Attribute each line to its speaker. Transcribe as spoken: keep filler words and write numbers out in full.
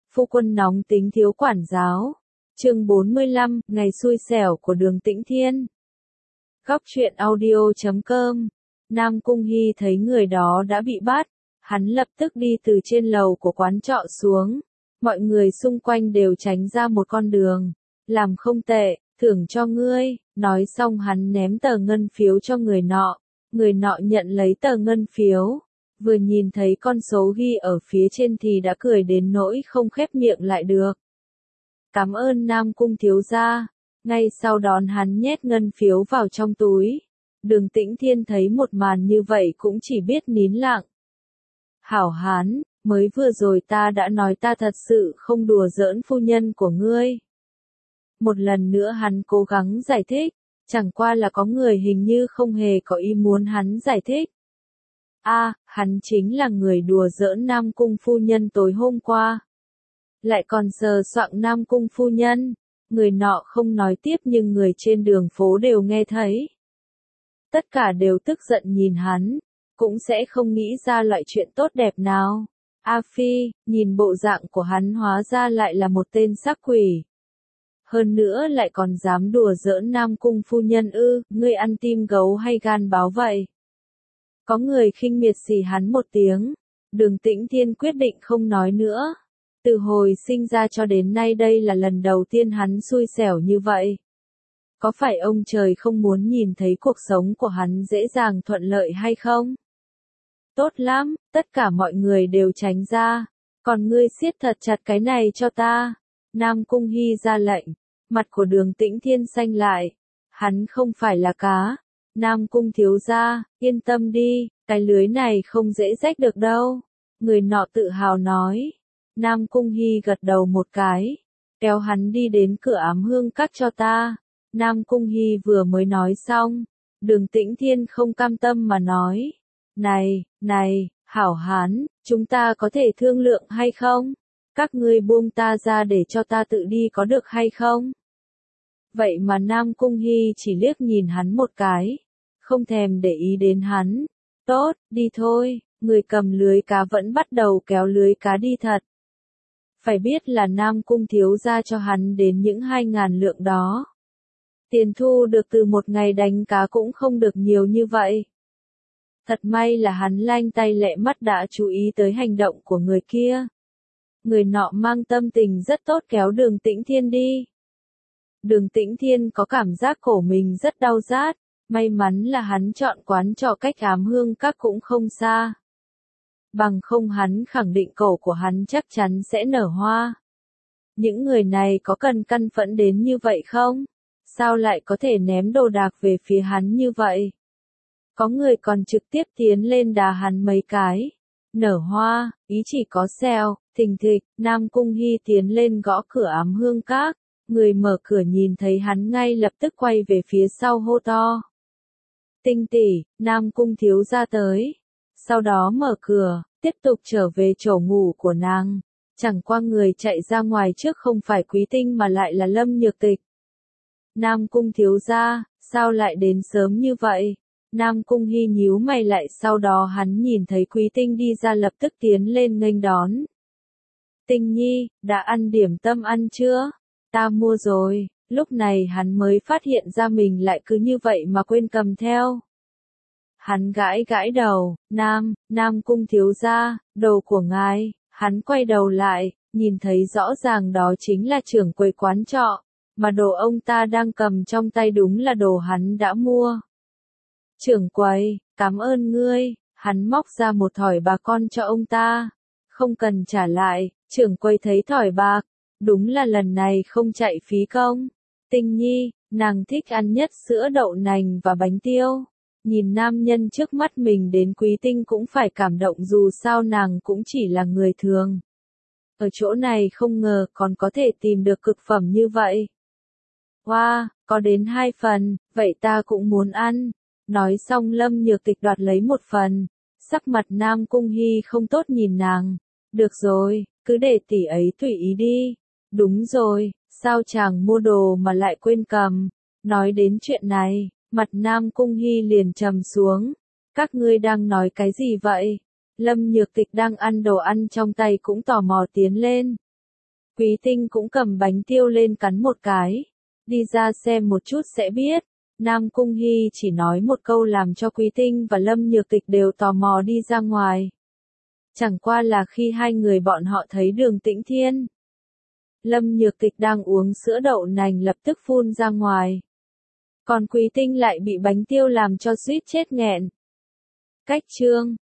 Speaker 1: Phu quân nóng tính thiếu quản giáo. Chương bốn mươi lăm, ngày xui xẻo của Đường Tĩnh Thiên. Góc truyện audio chấm com. Nam Cung Hy thấy người đó đã bị bắt, hắn lập tức đi từ trên lầu của quán trọ xuống. Mọi người xung quanh đều tránh ra một con đường. Làm không tệ, thưởng cho ngươi. Nói xong hắn ném tờ ngân phiếu cho người nọ. Người nọ nhận lấy tờ ngân phiếu. Vừa nhìn thấy con số ghi ở phía trên thì đã cười đến nỗi không khép miệng lại được. Cảm ơn Nam Cung thiếu gia. Ngay sau đó hắn nhét ngân phiếu vào trong túi. Đường Tĩnh Thiên thấy một màn như vậy cũng chỉ biết nín lặng. Hảo hán, mới vừa rồi ta đã nói ta thật sự không đùa giỡn phu nhân của ngươi. Một lần nữa hắn cố gắng giải thích, chẳng qua là có người hình như không hề có ý muốn hắn giải thích. A, à, hắn chính là người đùa giỡn Nam Cung phu nhân tối hôm qua. Lại còn sờ soạng Nam Cung phu nhân. Người nọ không nói tiếp nhưng người trên đường phố đều nghe thấy. Tất cả đều tức giận nhìn hắn, cũng sẽ không nghĩ ra loại chuyện tốt đẹp nào. A Phi, nhìn bộ dạng của hắn hóa ra lại là một tên sắc quỷ. Hơn nữa lại còn dám đùa giỡn Nam Cung phu nhân ư, ngươi ăn tim gấu hay gan báo vậy? Có người khinh miệt xì hắn một tiếng. Đường Tĩnh Thiên quyết định không nói nữa. Từ hồi sinh ra cho đến nay đây là lần đầu tiên hắn xui xẻo như vậy. Có phải ông trời không muốn nhìn thấy cuộc sống của hắn dễ dàng thuận lợi hay không? Tốt lắm, tất cả mọi người đều tránh ra. Còn ngươi siết thật chặt cái này cho ta. Nam Cung Hy ra lệnh. Mặt của Đường Tĩnh Thiên xanh lại. Hắn không phải là cá. Nam Cung thiếu gia, yên tâm đi, cái lưới này không dễ rách được đâu. Người nọ tự hào nói. Nam Cung Hy gật đầu một cái. Kéo hắn đi đến cửa ám hương cắt cho ta. Nam Cung Hy vừa mới nói xong. Đường Tĩnh Thiên không cam tâm mà nói. Này, này, hảo hán, chúng ta có thể thương lượng hay không? Các ngươi buông ta ra để cho ta tự đi có được hay không? Vậy mà Nam Cung Hy chỉ liếc nhìn hắn một cái. Không thèm để ý đến hắn. Tốt, đi thôi, người cầm lưới cá vẫn bắt đầu kéo lưới cá đi thật. Phải biết là Nam Cung thiếu gia cho hắn đến những hai ngàn lượng đó. Tiền thu được từ một ngày đánh cá cũng không được nhiều như vậy. Thật may là hắn lanh tay lẹ mắt đã chú ý tới hành động của người kia. Người nọ mang tâm tình rất tốt kéo Đường Tĩnh Thiên đi. Đường Tĩnh Thiên có cảm giác cổ mình rất đau rát. May mắn là hắn chọn quán trọ cách ám hương các cũng không xa. Bằng không hắn khẳng định cổ của hắn chắc chắn sẽ nở hoa. Những người này có cần căn phẫn đến như vậy không? Sao lại có thể ném đồ đạc về phía hắn như vậy? Có người còn trực tiếp tiến lên đá hắn mấy cái. Nở hoa, ý chỉ có xèo, thình thịch. Nam Cung Hy tiến lên gõ cửa ám hương các. Người mở cửa nhìn thấy hắn ngay lập tức quay về phía sau hô to. Tinh tỷ, Nam Cung thiếu gia tới. Sau đó mở cửa, tiếp tục trở về chỗ ngủ của nàng. Chẳng qua người chạy ra ngoài trước không phải Quý Tinh mà lại là Lâm Nhược Tịch. Nam Cung thiếu gia, sao lại đến sớm như vậy? Nam Cung Hy nhíu mày lại, sau đó hắn nhìn thấy Quý Tinh đi ra lập tức tiến lên nghênh đón. Tinh nhi, đã ăn điểm tâm ăn chưa? Ta mua rồi. Lúc này hắn mới phát hiện ra mình lại cứ như vậy mà quên cầm theo. Hắn gãi gãi đầu. Nam, Nam Cung thiếu gia, đồ của ngài. Hắn quay đầu lại, nhìn thấy rõ ràng đó chính là trưởng quầy quán trọ. Mà đồ ông ta đang cầm trong tay đúng là đồ hắn đã mua. Trưởng quầy, cảm ơn ngươi. Hắn móc ra một thỏi bạc con cho ông ta. Không cần trả lại. Trưởng quầy thấy thỏi bạc. Đúng là lần này không chạy phí công. Tinh nhi, nàng thích ăn nhất sữa đậu nành và bánh tiêu. Nhìn nam nhân trước mắt mình đến Quý Tinh cũng phải cảm động, dù sao nàng cũng chỉ là người thường. Ở chỗ này không ngờ còn có thể tìm được cực phẩm như vậy. Wow, có đến hai phần, vậy ta cũng muốn ăn. Nói xong Lâm Nhược Tịch đoạt lấy một phần. Sắc mặt Nam Cung Hy không tốt nhìn nàng. Được rồi, cứ để tỷ ấy tùy ý đi. Đúng rồi. Sao chàng mua đồ mà lại quên cầm? Nói đến chuyện này, mặt Nam Cung Hy liền trầm xuống. Các ngươi đang nói cái gì vậy? Lâm Nhược Tịch đang ăn đồ ăn trong tay cũng tò mò tiến lên. Quý Tinh cũng cầm bánh tiêu lên cắn một cái. Đi ra xem một chút sẽ biết. Nam Cung Hy chỉ nói một câu làm cho Quý Tinh và Lâm Nhược Tịch đều tò mò đi ra ngoài. Chẳng qua là khi hai người bọn họ thấy Đường Tĩnh Thiên. Lâm Nhược Tịch đang uống sữa đậu nành lập tức phun ra ngoài. Còn Quý Tinh lại bị bánh tiêu làm cho suýt chết nghẹn. Cách chương